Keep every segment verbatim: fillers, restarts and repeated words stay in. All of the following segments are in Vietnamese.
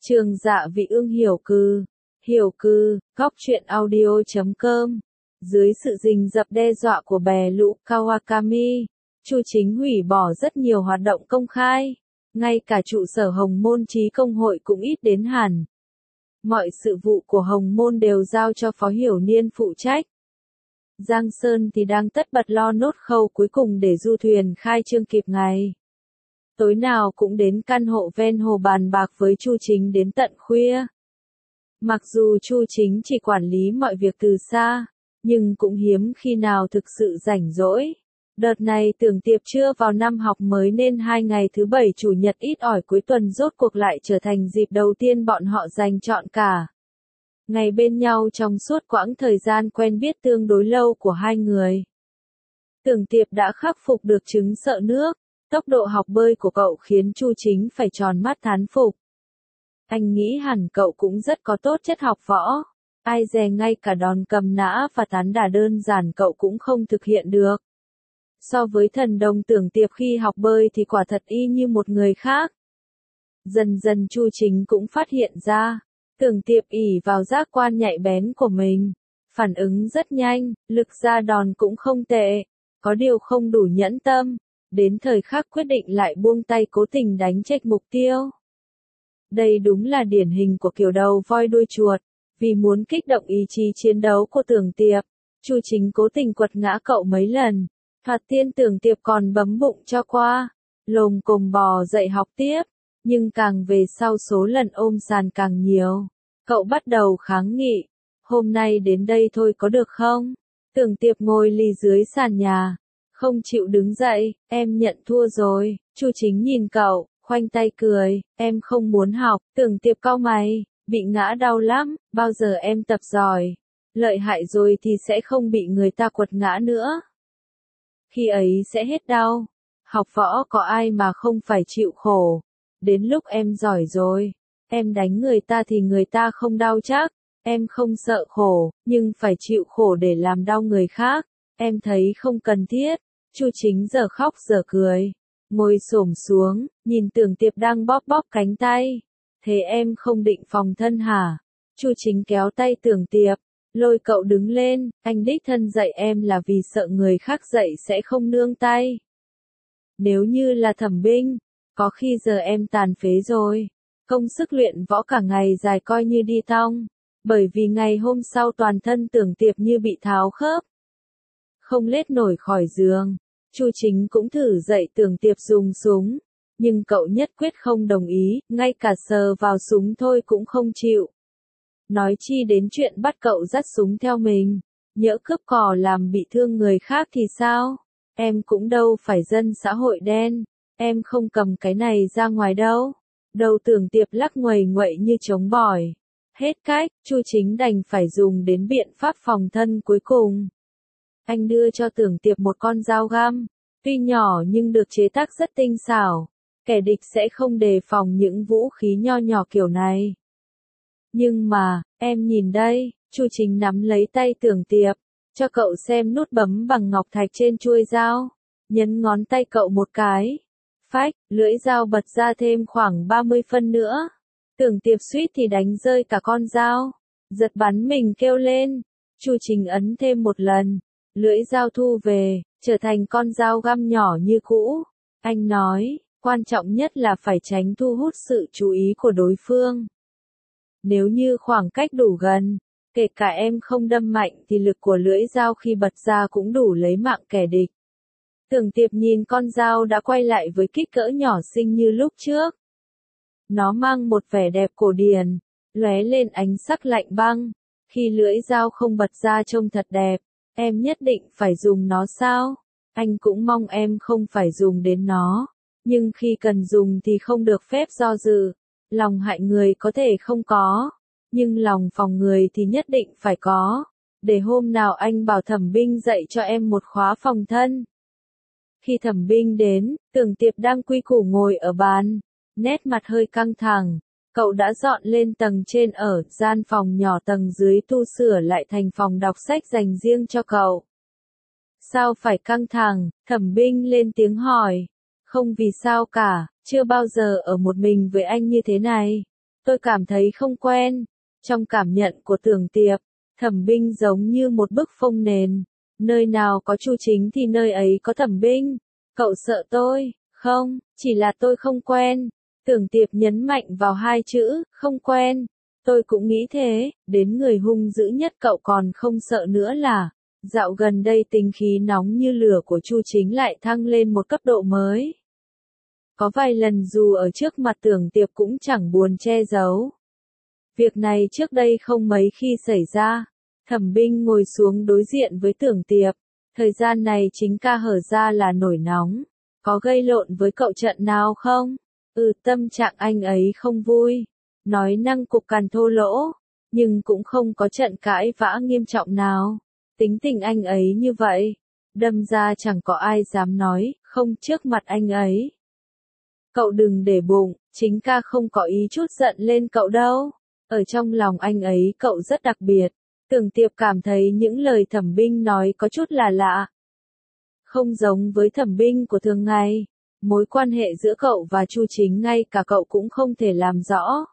Trường Dạ Vị Ương hiểu cư, hiểu cư, góc truyện audio chấm com. Dưới sự rình rập đe dọa của bè lũ Kawakami, Chu Chính hủy bỏ rất nhiều hoạt động công khai, ngay cả trụ sở Hồng Môn Chí Công hội cũng ít đến hẳn. Mọi sự vụ của Hồng Môn đều giao cho Phó Hiểu Niên phụ trách. Giang Sơn thì đang tất bật lo nốt khâu cuối cùng để du thuyền khai trương kịp ngày. Tối nào cũng đến căn hộ ven hồ bàn bạc với Chu Chính đến tận khuya. Mặc dù Chu Chính chỉ quản lý mọi việc từ xa, nhưng cũng hiếm khi nào thực sự rảnh rỗi. Đợt này tưởng tiệp chưa vào năm học mới nên hai ngày thứ bảy chủ nhật ít ỏi cuối tuần rốt cuộc lại trở thành dịp đầu tiên bọn họ dành trọn cả ngày bên nhau trong suốt quãng thời gian quen biết tương đối lâu của hai người. Tưởng tiệp đã khắc phục được chứng sợ nước, tốc độ học bơi của cậu khiến Chu Chính phải tròn mắt thán phục. Anh nghĩ hẳn cậu cũng rất có tốt chất học võ, ai dè ngay cả đòn cầm nã và tán đả đơn giản cậu cũng không thực hiện được. So với thần đồng tưởng tiệp khi học bơi thì quả thật y như một người khác. Dần dần Chu Chính cũng phát hiện ra, tưởng tiệp ỷ vào giác quan nhạy bén của mình, phản ứng rất nhanh, lực ra đòn cũng không tệ, có điều không đủ nhẫn tâm, đến thời khắc quyết định lại buông tay cố tình đánh chệch mục tiêu. Đây đúng là điển hình của kiểu đầu voi đuôi chuột, vì muốn kích động ý chí chiến đấu của tưởng tiệp, Chu Chính cố tình quật ngã cậu mấy lần. Thoạt tiên tưởng tiệp còn bấm bụng cho qua, lồm cồm bò dậy học tiếp, nhưng càng về sau số lần ôm sàn càng nhiều. Cậu bắt đầu kháng nghị, hôm nay đến đây thôi có được không? Tưởng tiệp ngồi lì dưới sàn nhà, không chịu đứng dậy, em nhận thua rồi. Chu Chính nhìn cậu, khoanh tay cười, em không muốn học. Tưởng tiệp cau mày, bị ngã đau lắm, bao giờ em tập giỏi, lợi hại rồi thì sẽ không bị người ta quật ngã nữa. Khi ấy sẽ hết đau. Học võ có ai mà không phải chịu khổ. Đến lúc em giỏi rồi, em đánh người ta thì người ta không đau chắc. Em không sợ khổ, nhưng phải chịu khổ để làm đau người khác. Em thấy không cần thiết. Chu Chính giờ khóc giờ cười, ngồi xổm xuống, nhìn tưởng tiệp đang bóp bóp cánh tay. Thế em không định phòng thân hả? Chu Chính kéo tay tưởng tiệp, lôi cậu đứng lên, anh đích thân dạy em là vì sợ người khác dạy sẽ không nương tay. Nếu như là Thẩm Binh, có khi giờ em tàn phế rồi, công sức luyện võ cả ngày dài coi như đi tong, bởi vì ngày hôm sau toàn thân tưởng tiệp như bị tháo khớp. Không lết nổi khỏi giường, Chu Chính cũng thử dạy tưởng tiệp dùng súng, nhưng cậu nhất quyết không đồng ý, ngay cả sờ vào súng thôi cũng không chịu. Nói chi đến chuyện bắt cậu dắt súng theo mình, nhỡ cướp cò làm bị thương người khác thì sao? Em cũng đâu phải dân xã hội đen, em không cầm cái này ra ngoài đâu. Đầu tưởng tiệp lắc nguầy nguậy như trống bỏi. Hết cách, Chu Chính đành phải dùng đến biện pháp phòng thân cuối cùng. Anh đưa cho tưởng tiệp một con dao găm, tuy nhỏ nhưng được chế tác rất tinh xảo, kẻ địch sẽ không đề phòng những vũ khí nho nhỏ kiểu này. Nhưng mà, em nhìn đây, Chu Chính nắm lấy tay tưởng tiệp, cho cậu xem nút bấm bằng ngọc thạch trên chuôi dao, nhấn ngón tay cậu một cái. Phách, lưỡi dao bật ra thêm khoảng ba mươi phân nữa. Tưởng tiệp suýt thì đánh rơi cả con dao, giật bắn mình kêu lên. Chu Chính ấn thêm một lần, lưỡi dao thu về, trở thành con dao găm nhỏ như cũ. Anh nói, quan trọng nhất là phải tránh thu hút sự chú ý của đối phương. Nếu như khoảng cách đủ gần, kể cả em không đâm mạnh thì lực của lưỡi dao khi bật ra cũng đủ lấy mạng kẻ địch. Tưởng tiệp nhìn con dao đã quay lại với kích cỡ nhỏ xinh như lúc trước. Nó mang một vẻ đẹp cổ điển, lóe lên ánh sắc lạnh băng. Khi lưỡi dao không bật ra trông thật đẹp, em nhất định phải dùng nó sao? Anh cũng mong em không phải dùng đến nó, nhưng khi cần dùng thì không được phép do dự. Lòng hại người có thể không có, nhưng lòng phòng người thì nhất định phải có. Để hôm nào anh bảo Thẩm Binh dạy cho em một khóa phòng thân. Khi Thẩm Binh đến, tưởng tiệp đang quy củ ngồi ở bàn, nét mặt hơi căng thẳng. Cậu đã dọn lên tầng trên ở, gian phòng nhỏ tầng dưới tu sửa lại thành phòng đọc sách dành riêng cho cậu. Sao phải căng thẳng? Thẩm Binh lên tiếng hỏi. Không vì sao cả, chưa bao giờ ở một mình với anh như thế này. Tôi cảm thấy không quen. Trong cảm nhận của Tưởng Tiệp, Thẩm Binh giống như một bức phông nền. Nơi nào có Chu Chính thì nơi ấy có Thẩm Binh. Cậu sợ tôi? Không, chỉ là tôi không quen. Tưởng Tiệp nhấn mạnh vào hai chữ, không quen. Tôi cũng nghĩ thế, đến người hung dữ nhất cậu còn không sợ nữa là. Dạo gần đây tính khí nóng như lửa của Chu Chính lại thăng lên một cấp độ mới. Có vài lần dù ở trước mặt Tưởng Tiệp cũng chẳng buồn che giấu. Việc này trước đây không mấy khi xảy ra. Thẩm Binh ngồi xuống đối diện với Tưởng Tiệp. Thời gian này chính ca hở ra là nổi nóng. Có gây lộn với cậu trận nào không? Ừ, tâm trạng anh ấy không vui. Nói năng cục cằn thô lỗ. Nhưng cũng không có trận cãi vã nghiêm trọng nào. Tính tình anh ấy như vậy. Đâm ra chẳng có ai dám nói, không trước mặt anh ấy. Cậu đừng để bụng, chính ca không có ý chút giận lên cậu đâu. Ở trong lòng anh ấy cậu rất đặc biệt. Tưởng Tiệp cảm thấy những lời Thẩm Binh nói có chút là lạ. Không giống với Thẩm Binh của thường ngày. Mối quan hệ giữa cậu và Chu Chính ngay cả cậu cũng không thể làm rõ.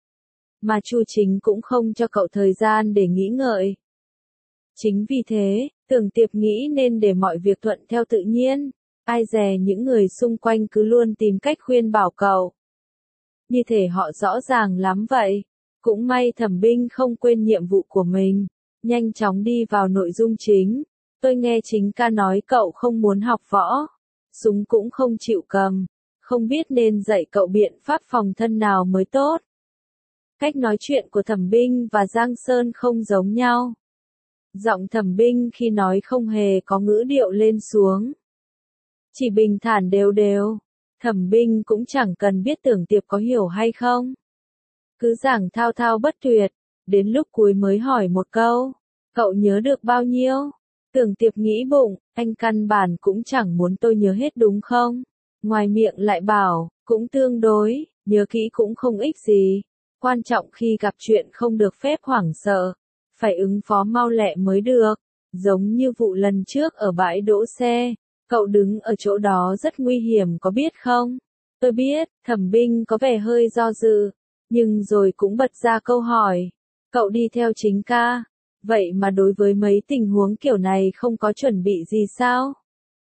Mà Chu Chính cũng không cho cậu thời gian để nghĩ ngợi. Chính vì thế, Tưởng Tiệp nghĩ nên để mọi việc thuận theo tự nhiên. Ai dè những người xung quanh cứ luôn tìm cách khuyên bảo cậu. Như thể họ rõ ràng lắm vậy. Cũng may Thẩm Binh không quên nhiệm vụ của mình. Nhanh chóng đi vào nội dung chính. Tôi nghe chính ca nói cậu không muốn học võ. Súng cũng không chịu cầm. Không biết nên dạy cậu biện pháp phòng thân nào mới tốt. Cách nói chuyện của Thẩm Binh và Giang Sơn không giống nhau. Giọng Thẩm Binh khi nói không hề có ngữ điệu lên xuống. Chỉ bình thản đều đều. Thẩm Binh cũng chẳng cần biết Tưởng Tiệp có hiểu hay không. Cứ giảng thao thao bất tuyệt. Đến lúc cuối mới hỏi một câu. Cậu nhớ được bao nhiêu? Tưởng Tiệp nghĩ bụng, anh căn bản cũng chẳng muốn tôi nhớ hết đúng không? Ngoài miệng lại bảo, cũng tương đối, nhớ kỹ cũng không ích gì. Quan trọng khi gặp chuyện không được phép hoảng sợ. Phải ứng phó mau lẹ mới được. Giống như vụ lần trước ở bãi đỗ xe. Cậu đứng ở chỗ đó rất nguy hiểm có biết không? Tôi biết, Thẩm Binh có vẻ hơi do dự. Nhưng rồi cũng bật ra câu hỏi. Cậu đi theo chính ca. Vậy mà đối với mấy tình huống kiểu này không có chuẩn bị gì sao?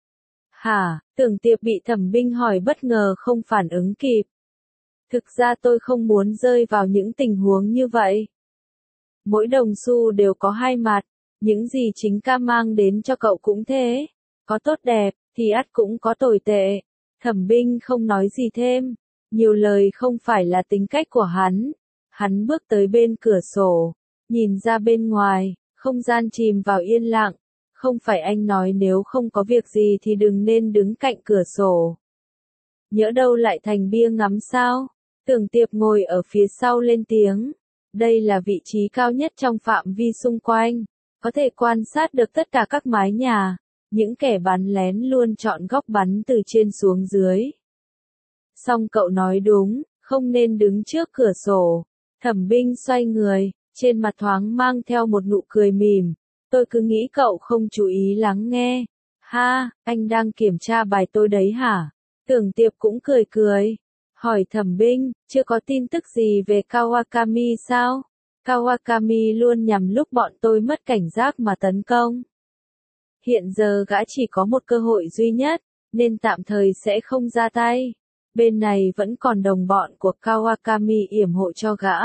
Hả, Tưởng Tiệp bị Thẩm Binh hỏi bất ngờ không phản ứng kịp. Thực ra tôi không muốn rơi vào những tình huống như vậy. Mỗi đồng xu đều có hai mặt. Những gì chính ca mang đến cho cậu cũng thế. Có tốt đẹp, thì ắt cũng có tồi tệ. Thẩm Binh không nói gì thêm. Nhiều lời không phải là tính cách của hắn. Hắn bước tới bên cửa sổ. Nhìn ra bên ngoài, không gian chìm vào yên lặng. Không phải anh nói nếu không có việc gì thì đừng nên đứng cạnh cửa sổ. Nhỡ đâu lại thành bia ngắm sao? Tưởng Tiệp ngồi ở phía sau lên tiếng. Đây là vị trí cao nhất trong phạm vi xung quanh. Có thể quan sát được tất cả các mái nhà. Những kẻ bắn lén luôn chọn góc bắn từ trên xuống dưới. Xong cậu nói đúng, không nên đứng trước cửa sổ. Thẩm Binh xoay người, trên mặt thoáng mang theo một nụ cười mỉm. Tôi cứ nghĩ cậu không chú ý lắng nghe. Ha, anh đang kiểm tra bài tôi đấy hả? Tưởng Tiệp cũng cười cười. Hỏi Thẩm Binh, chưa có tin tức gì về Kawakami sao? Kawakami luôn nhằm lúc bọn tôi mất cảnh giác mà tấn công. Hiện giờ gã chỉ có một cơ hội duy nhất, nên tạm thời sẽ không ra tay. Bên này vẫn còn đồng bọn của Kawakami yểm hộ cho gã.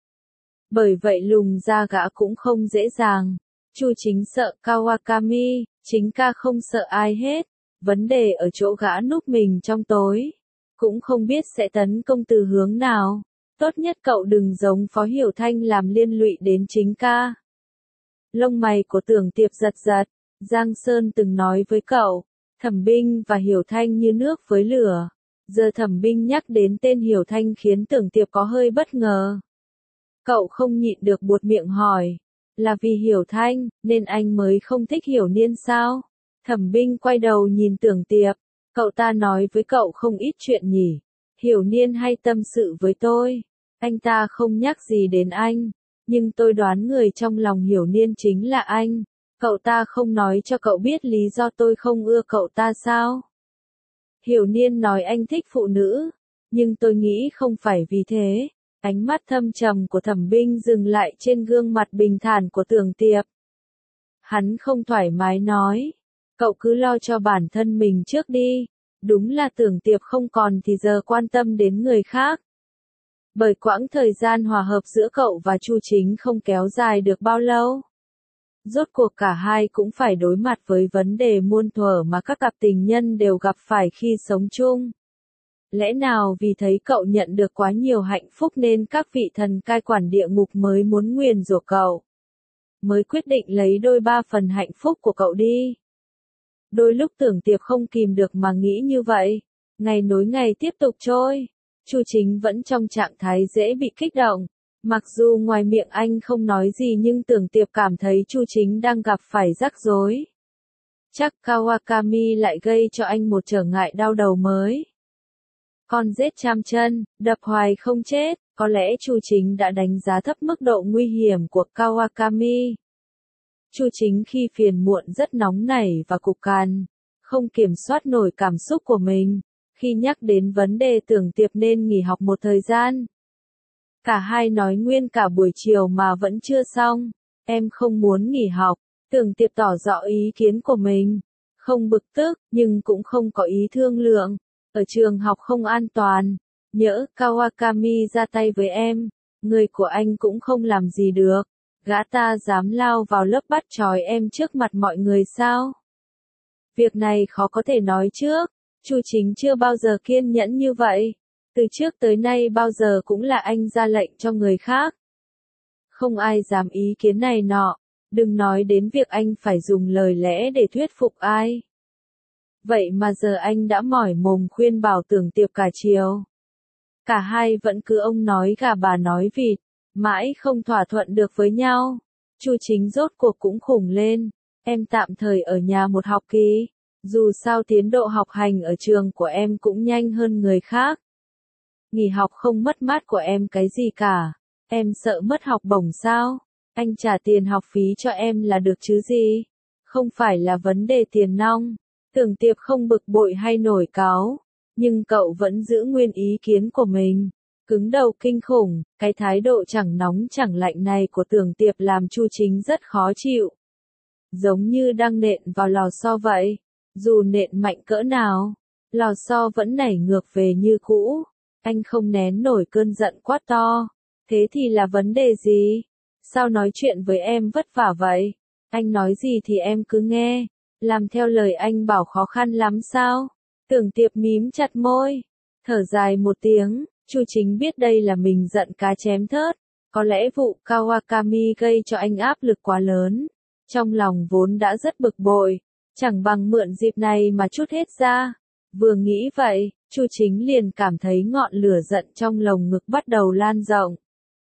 Bởi vậy lùng ra gã cũng không dễ dàng. Chu Chính sợ Kawakami, chính ca không sợ ai hết. Vấn đề ở chỗ gã núp mình trong tối. Cũng không biết sẽ tấn công từ hướng nào. Tốt nhất cậu đừng giống Phó Hiểu Thanh làm liên lụy đến chính ca. Lông mày của Tưởng Tiệp giật giật. Giang Sơn từng nói với cậu, Thẩm Binh và Hiểu Thanh như nước với lửa. Giờ Thẩm Binh nhắc đến tên Hiểu Thanh khiến Tưởng Tiệp có hơi bất ngờ. Cậu không nhịn được buột miệng hỏi, là vì Hiểu Thanh, nên anh mới không thích Hiểu Niên sao? Thẩm Binh quay đầu nhìn Tưởng Tiệp, cậu ta nói với cậu không ít chuyện nhỉ. Hiểu Niên hay tâm sự với tôi, anh ta không nhắc gì đến anh, nhưng tôi đoán người trong lòng Hiểu Niên chính là anh. Cậu ta không nói cho cậu biết lý do tôi không ưa cậu ta sao? Hiểu Niên nói anh thích phụ nữ, nhưng tôi nghĩ không phải vì thế. Ánh mắt thâm trầm của Thẩm Binh dừng lại trên gương mặt bình thản của Tưởng Tiệp. Hắn không thoải mái nói, cậu cứ lo cho bản thân mình trước đi, đúng là Tưởng Tiệp không còn thì giờ quan tâm đến người khác. Bởi quãng thời gian hòa hợp giữa cậu và Chu Chính không kéo dài được bao lâu. Rốt cuộc cả hai cũng phải đối mặt với vấn đề muôn thuở mà các cặp tình nhân đều gặp phải khi sống chung. Lẽ nào vì thấy cậu nhận được quá nhiều hạnh phúc nên các vị thần cai quản địa ngục mới muốn nguyền rủa cậu? Mới quyết định lấy đôi ba phần hạnh phúc của cậu đi. Đôi lúc Tưởng Tiệp không kìm được mà nghĩ như vậy. Ngày nối ngày tiếp tục trôi. Chu Chính vẫn trong trạng thái dễ bị kích động. Mặc dù ngoài miệng anh không nói gì nhưng Tưởng Tiệp cảm thấy Chu Chính đang gặp phải rắc rối. Chắc Kawakami lại gây cho anh một trở ngại đau đầu mới. Con rết trăm chân, đập hoài không chết, có lẽ Chu Chính đã đánh giá thấp mức độ nguy hiểm của Kawakami. Chu Chính khi phiền muộn rất nóng nảy và cục cằn, không kiểm soát nổi cảm xúc của mình. Khi nhắc đến vấn đề Tưởng Tiệp nên nghỉ học một thời gian. Cả hai nói nguyên cả buổi chiều mà vẫn chưa xong. Em không muốn nghỉ học. Tưởng Tiệp tỏ rõ ý kiến của mình. Không bực tức, nhưng cũng không có ý thương lượng. Ở trường học không an toàn. Nhỡ Kawakami ra tay với em, người của anh cũng không làm gì được. Gã ta dám lao vào lớp bắt trói em trước mặt mọi người sao? Việc này khó có thể nói trước. Chu Chính chưa bao giờ kiên nhẫn như vậy. Từ trước tới nay bao giờ cũng là anh ra lệnh cho người khác. Không ai dám ý kiến này nọ. Đừng nói đến việc anh phải dùng lời lẽ để thuyết phục ai. Vậy mà giờ anh đã mỏi mồm khuyên bảo Tưởng Tiệp cả chiều. Cả hai vẫn cứ ông nói gà bà nói vịt, mãi không thỏa thuận được với nhau. Chu Chính rốt cuộc cũng khủng lên. Em tạm thời ở nhà một học kỳ. Dù sao tiến độ học hành ở trường của em cũng nhanh hơn người khác. Nghỉ học không mất mát của em cái gì cả. Em sợ mất học bổng sao? Anh trả tiền học phí cho em là được chứ gì? Không phải là vấn đề tiền nong. Tưởng Tiệp không bực bội hay nổi cáu. Nhưng cậu vẫn giữ nguyên ý kiến của mình. Cứng đầu kinh khủng, cái thái độ chẳng nóng chẳng lạnh này của Tưởng Tiệp làm Chu Chính rất khó chịu. Giống như đang nện vào lò xo vậy. Dù nện mạnh cỡ nào, lò xo vẫn nảy ngược về như cũ. Anh không nén nổi cơn giận quát to. Thế thì là vấn đề gì? Sao nói chuyện với em vất vả vậy? Anh nói gì thì em cứ nghe. Làm theo lời anh bảo khó khăn lắm sao? Tưởng Tiệp mím chặt môi. Thở dài một tiếng. Chu Chính biết đây là mình giận cá chém thớt. Có lẽ vụ Kawakami gây cho anh áp lực quá lớn. Trong lòng vốn đã rất bực bội. Chẳng bằng mượn dịp này mà trút hết ra. Vừa nghĩ vậy, Chu Chính liền cảm thấy ngọn lửa giận trong lồng ngực bắt đầu lan rộng.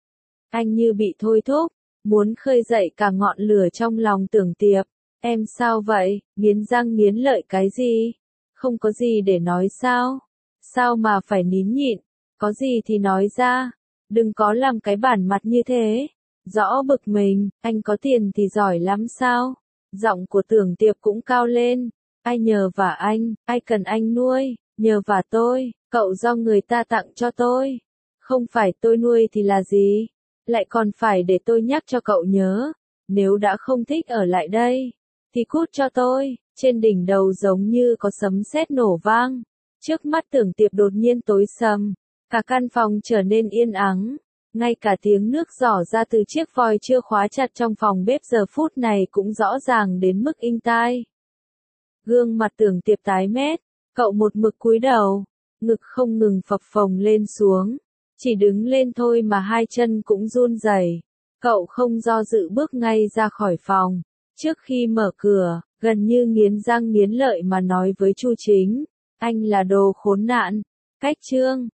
Anh như bị thôi thúc, muốn khơi dậy cả ngọn lửa trong lòng Tưởng Tiệp. Em sao vậy, nghiến răng nghiến lợi cái gì? Không có gì để nói sao? Sao mà phải nín nhịn? Có gì thì nói ra. Đừng có làm cái bản mặt như thế. Rõ bực mình, anh có tiền thì giỏi lắm sao? Giọng của Tưởng Tiệp cũng cao lên. Ai nhờ vả anh, ai cần anh nuôi, nhờ vả tôi, cậu do người ta tặng cho tôi. Không phải tôi nuôi thì là gì? Lại còn phải để tôi nhắc cho cậu nhớ. Nếu đã không thích ở lại đây, thì cút cho tôi. Trên đỉnh đầu giống như có sấm sét nổ vang. Trước mắt Tưởng Tiệp đột nhiên tối sầm. Cả căn phòng trở nên yên ắng. Ngay cả tiếng nước rỏ ra từ chiếc vòi chưa khóa chặt trong phòng bếp giờ phút này cũng rõ ràng đến mức inh tai. Gương mặt Tưởng Tiệp tái mét, cậu một mực cúi đầu, ngực không ngừng phập phồng lên xuống. Chỉ đứng lên thôi mà hai chân cũng run rẩy. Cậu không do dự bước ngay ra khỏi phòng. Trước khi mở cửa, gần như nghiến răng nghiến lợi mà nói với Chu Chính. Anh là đồ khốn nạn. Cách chương.